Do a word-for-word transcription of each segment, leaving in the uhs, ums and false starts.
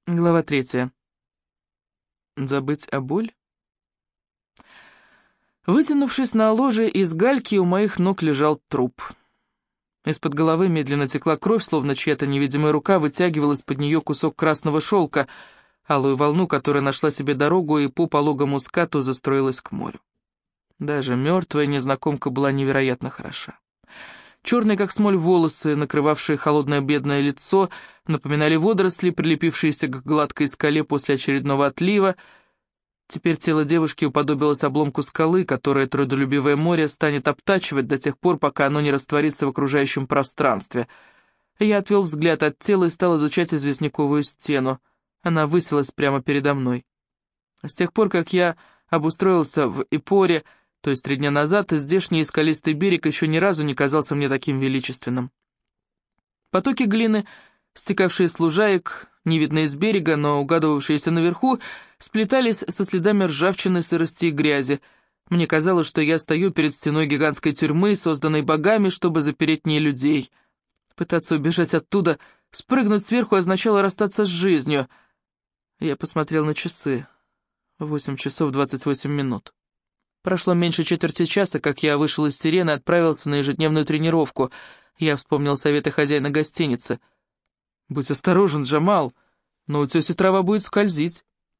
Глава третья. Забыть о боль? Вытянувшись на ложе из гальки, у моих ног лежал труп. Из-под головы медленно текла кровь, словно чья-то невидимая рука вытягивала из-под нее кусок красного шелка, алую волну, которая нашла себе дорогу и по пологому скату застроилась к морю. Даже мертвая незнакомка была невероятно хороша. Черные, как смоль, волосы, накрывавшие холодное бедное лицо, напоминали водоросли, прилепившиеся к гладкой скале после очередного отлива. Теперь тело девушки уподобилось обломку скалы, которое трудолюбивое море станет обтачивать до тех пор, пока оно не растворится в окружающем пространстве. Я отвел взгляд от тела и стал изучать известняковую стену. Она высилась прямо передо мной. С тех пор, как я обустроился в Ипоре, то есть три дня назад, здешний скалистый берег еще ни разу не казался мне таким величественным. Потоки глины, стекавшие с лужаек, не видные с берега, но угадывавшиеся наверху, сплетались со следами ржавчины, сырости и грязи. Мне казалось, что я стою перед стеной гигантской тюрьмы, созданной богами, чтобы запереть в ней людей. Пытаться убежать оттуда, спрыгнуть сверху означало расстаться с жизнью. Я посмотрел на часы. Восемь часов двадцать восемь минут. Прошло меньше четверти часа, как я вышел из сирены и отправился на ежедневную тренировку. Я вспомнил советы хозяина гостиницы. «Будь осторожен, Джамал, на утесе трава будет скользить».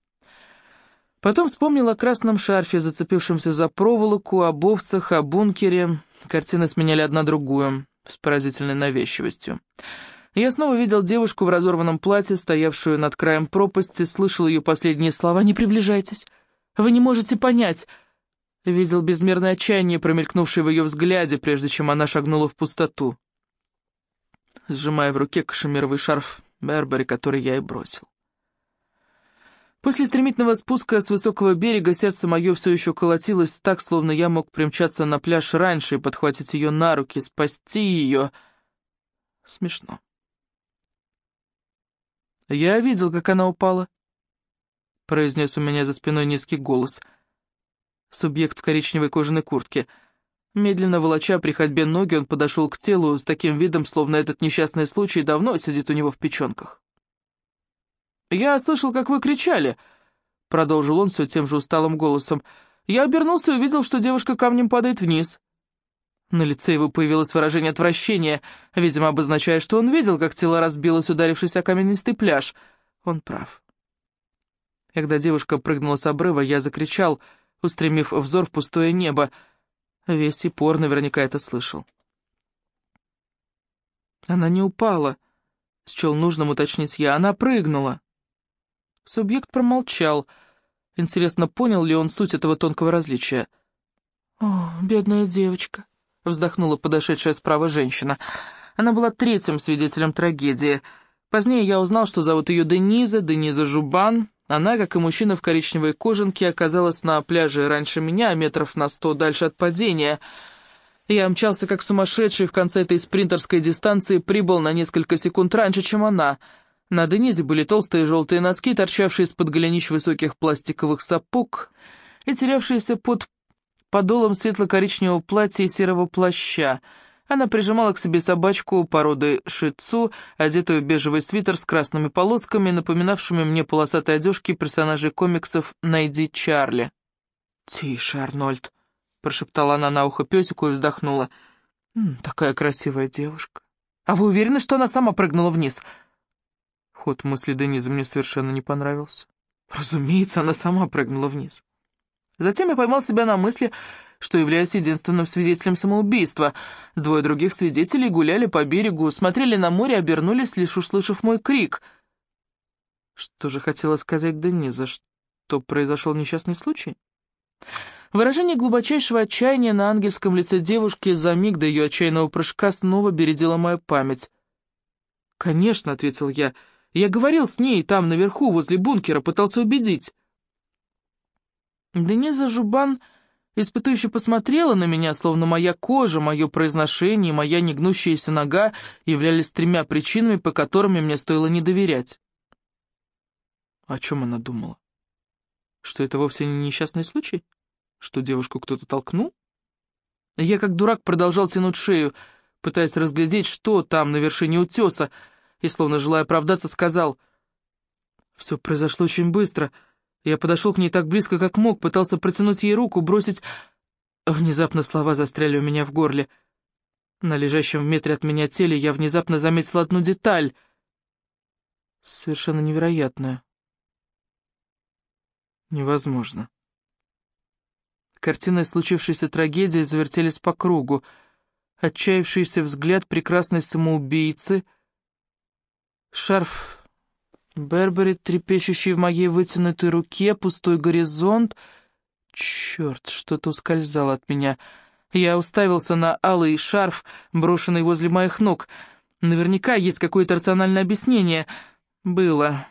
Потом вспомнил о красном шарфе, зацепившемся за проволоку, об овцах, о бункере. Картины сменяли одна другую, с поразительной навязчивостью. Я снова видел девушку в разорванном платье, стоявшую над краем пропасти, слышал ее последние слова: «Не приближайтесь, вы не можете понять». Видел безмерное отчаяние, промелькнувшее в ее взгляде, прежде чем она шагнула в пустоту, сжимая в руке кашемировый шарф Бербери, который я и бросил. После стремительного спуска с высокого берега сердце мое все еще колотилось так, словно я мог примчаться на пляж раньше и подхватить ее на руки, спасти ее. Смешно. «Я видел, как она упала», — произнес у меня за спиной низкий голос. Субъект в коричневой кожаной куртке. Медленно волоча при ходьбе ноги, он подошел к телу с таким видом, словно этот несчастный случай давно сидит у него в печенках. «Я слышал, как вы кричали», — продолжил он все тем же усталым голосом. «Я обернулся и увидел, что девушка камнем падает вниз». На лице его появилось выражение отвращения, видимо, обозначая, что он видел, как тело разбилось, ударившись о каменистый пляж. Он прав. Когда девушка прыгнула с обрыва, я закричал, устремив взор в пустое небо. Весь Ипор наверняка это слышал. Она не упала, счел нужным уточнить я, она прыгнула. Субъект промолчал. Интересно, понял ли он суть этого тонкого различия? «О, бедная девочка», — вздохнула подошедшая справа женщина. Она была третьим свидетелем трагедии. Позднее я узнал, что зовут ее Дениза, Дениза Жубан. Она, как и мужчина в коричневой кожанке, оказалась на пляже раньше меня, метров на сто дальше от падения. Я мчался как сумасшедший, в конце этой спринтерской дистанции прибыл на несколько секунд раньше, чем она. На Денизе были толстые желтые носки, торчавшие из-под голенищ высоких пластиковых сапог и терявшиеся под подолом светло-коричневого платья и серого плаща. Она прижимала к себе собачку породы шицу, одетую в бежевый свитер с красными полосками, напоминавшими мне полосатые одежки персонажей комиксов «Найди Чарли». «Тише, Арнольд», — прошептала она на ухо песику и вздохнула. «М, «Такая красивая девушка. А вы уверены, что она сама прыгнула вниз?» Ход мысли Денизы мне совершенно не понравился. Разумеется, она сама прыгнула вниз. Затем я поймал себя на мысли, что являюсь единственным свидетелем самоубийства. Двое других свидетелей гуляли по берегу, смотрели на море, обернулись, лишь услышав мой крик. Что же хотела сказать Дениза? Что произошел несчастный случай? Выражение глубочайшего отчаяния на ангельском лице девушки за миг до ее отчаянного прыжка снова бередило мою память. «Конечно», — ответил я, — «я говорил с ней там, наверху, возле бункера, пытался убедить». Дениза Жубан испытующе посмотрела на меня, словно моя кожа, мое произношение, моя негнущаяся нога являлись тремя причинами, по которым мне стоило не доверять. О чем она думала? Что это вовсе не несчастный случай? Что девушку кто-то толкнул? Я как дурак продолжал тянуть шею, пытаясь разглядеть, что там на вершине утеса, и, словно желая оправдаться, сказал: Все произошло очень быстро. Я подошел к ней так близко, как мог, пытался протянуть ей руку, бросить... Внезапно слова застряли у меня в горле. На лежащем в метре от меня теле я внезапно заметил одну деталь. Совершенно невероятную. Невозможно. Картины случившейся трагедии завертелись по кругу. Отчаявшийся взгляд прекрасной самоубийцы, шарф Бербери, трепещущий в моей вытянутой руке, пустой горизонт. Черт, что-то ускользало от меня. Я уставился на алый шарф, брошенный возле моих ног. Наверняка есть какое-то рациональное объяснение. Было.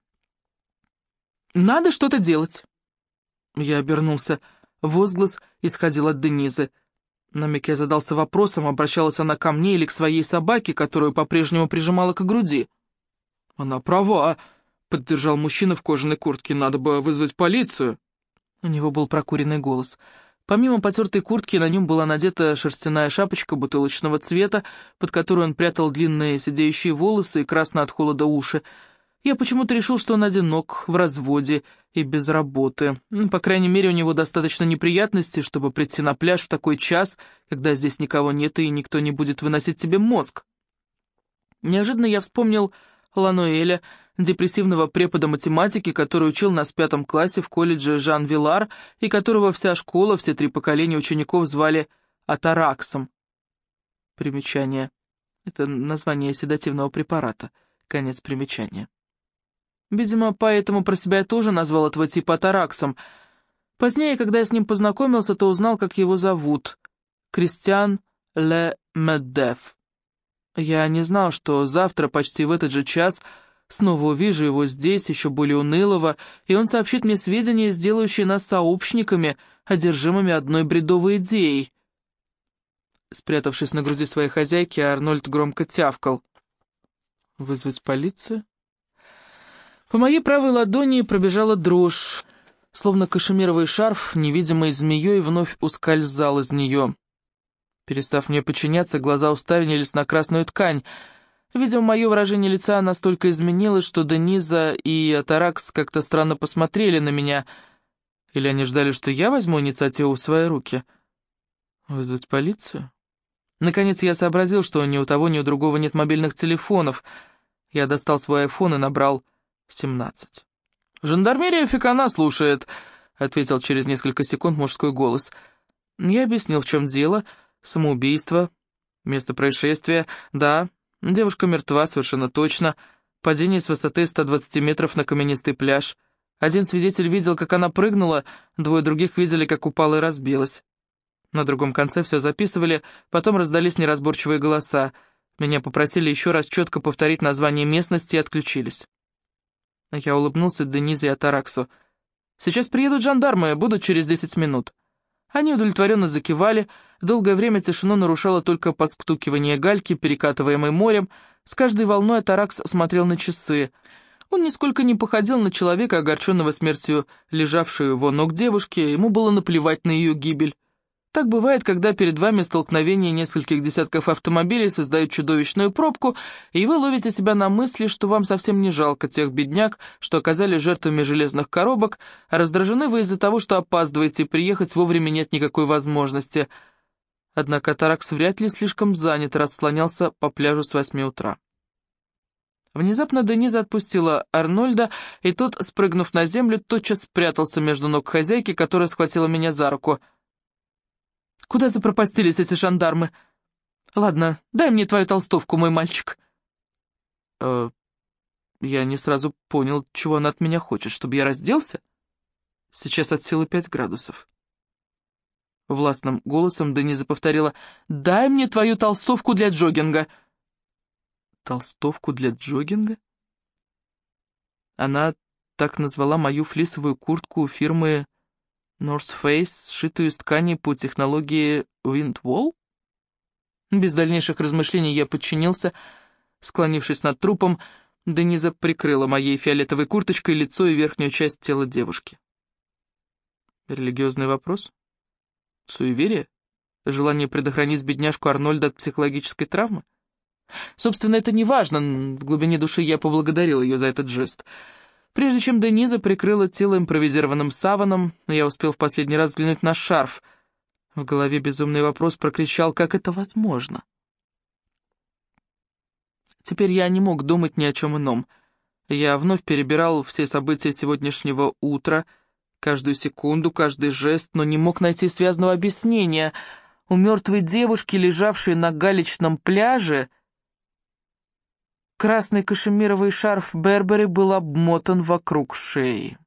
«Надо что-то делать!» Я обернулся. Возглас исходил от Денизы. На миг я задался вопросом, обращалась она ко мне или к своей собаке, которую по-прежнему прижимала к груди. «Она права», — поддержал мужчина в кожаной куртке, — «надо бы вызвать полицию». У него был прокуренный голос. Помимо потертой куртки, на нем была надета шерстяная шапочка бутылочного цвета, под которую он прятал длинные сидеющие волосы и красно от холода уши. Я почему-то решил, что он одинок, в разводе и без работы. Ну, по крайней мере, у него достаточно неприятностей, чтобы прийти на пляж в такой час, когда здесь никого нет и никто не будет выносить тебе мозг. Неожиданно я вспомнил Лануэля, депрессивного препода математики, который учил нас в пятом классе в колледже Жан-Вилар, и которого вся школа, все три поколения учеников звали Атараксом. Примечание. Это название седативного препарата. Конец примечания. Видимо, поэтому про себя я тоже назвал этого типа Атараксом. Позднее, когда я с ним познакомился, то узнал, как его зовут. Кристиан Ле Меддеф. Я не знал, что завтра, почти в этот же час, снова увижу его здесь, еще более унылого, и он сообщит мне сведения, сделающие нас сообщниками, одержимыми одной бредовой идеей. Спрятавшись на груди своей хозяйки, Арнольд громко тявкал. «Вызвать полицию?» По моей правой ладони пробежала дрожь, словно кашемировый шарф, невидимой змеей, вновь ускользал из нее. Перестав мне подчиняться, глаза уставились на красную ткань. Видимо, мое выражение лица настолько изменилось, что Дениза и Атаракс как-то странно посмотрели на меня. Или они ждали, что я возьму инициативу в свои руки? Вызвать полицию? Наконец я сообразил, что ни у того, ни у другого нет мобильных телефонов. Я достал свой айфон и набрал семнадцать. «Жандармерия Фекана слушает», — ответил через несколько секунд мужской голос. Я объяснил, в чем дело. Самоубийство, место происшествия, да, девушка мертва, совершенно точно, падение с высоты ста двадцати метров на каменистый пляж. Один свидетель видел, как она прыгнула, двое других видели, как упала и разбилась. На другом конце все записывали, потом раздались неразборчивые голоса. Меня попросили еще раз четко повторить название местности и отключились. Я улыбнулся Денизе и Атараксу. «Сейчас приедут жандармы, будут через десять минут». Они удовлетворенно закивали, долгое время тишину нарушало только постукивание гальки, перекатываемой морем. С каждой волной Атаракс смотрел на часы. Он нисколько не походил на человека, огорченного смертью лежавшей у его ног девушки, ему было наплевать на ее гибель. Так бывает, когда перед вами столкновение нескольких десятков автомобилей создают чудовищную пробку, и вы ловите себя на мысли, что вам совсем не жалко тех бедняк, что оказались жертвами железных коробок, а раздражены вы из-за того, что опаздываете, и приехать вовремя нет никакой возможности. Однако Атаракс вряд ли слишком занят, раз слонялся по пляжу с восьми утра. Внезапно Дениза отпустила Арнольда, и тот, спрыгнув на землю, тотчас спрятался между ног хозяйки, которая схватила меня за руку. «Куда запропастились эти жандармы? Ладно, дай мне твою толстовку, мой мальчик». «Э, я не сразу понял, чего она от меня хочет, чтобы я разделся? Сейчас от силы пять градусов». Властным голосом Дениза повторила: «Дай мне твою толстовку для джогинга». «Толстовку для джогинга?» Она так назвала мою флисовую куртку фирмы North Face, сшитую из ткани по технологии Windwall? Без дальнейших размышлений я подчинился. Склонившись над трупом, Дениза прикрыла моей фиолетовой курточкой лицо и верхнюю часть тела девушки. Религиозный вопрос? Суеверие? Желание предохранить бедняжку Арнольда от психологической травмы? Собственно, это не важно, в глубине души я поблагодарил ее за этот жест. Прежде чем Дениза прикрыла тело импровизированным саваном, я успел в последний раз взглянуть на шарф. В голове безумный вопрос прокричал: как это возможно? Теперь я не мог думать ни о чем ином. Я вновь перебирал все события сегодняшнего утра, каждую секунду, каждый жест, но не мог найти связного объяснения. У мертвой девушки, лежавшей на галечном пляже, красный кашемировый шарф Бербери был обмотан вокруг шеи.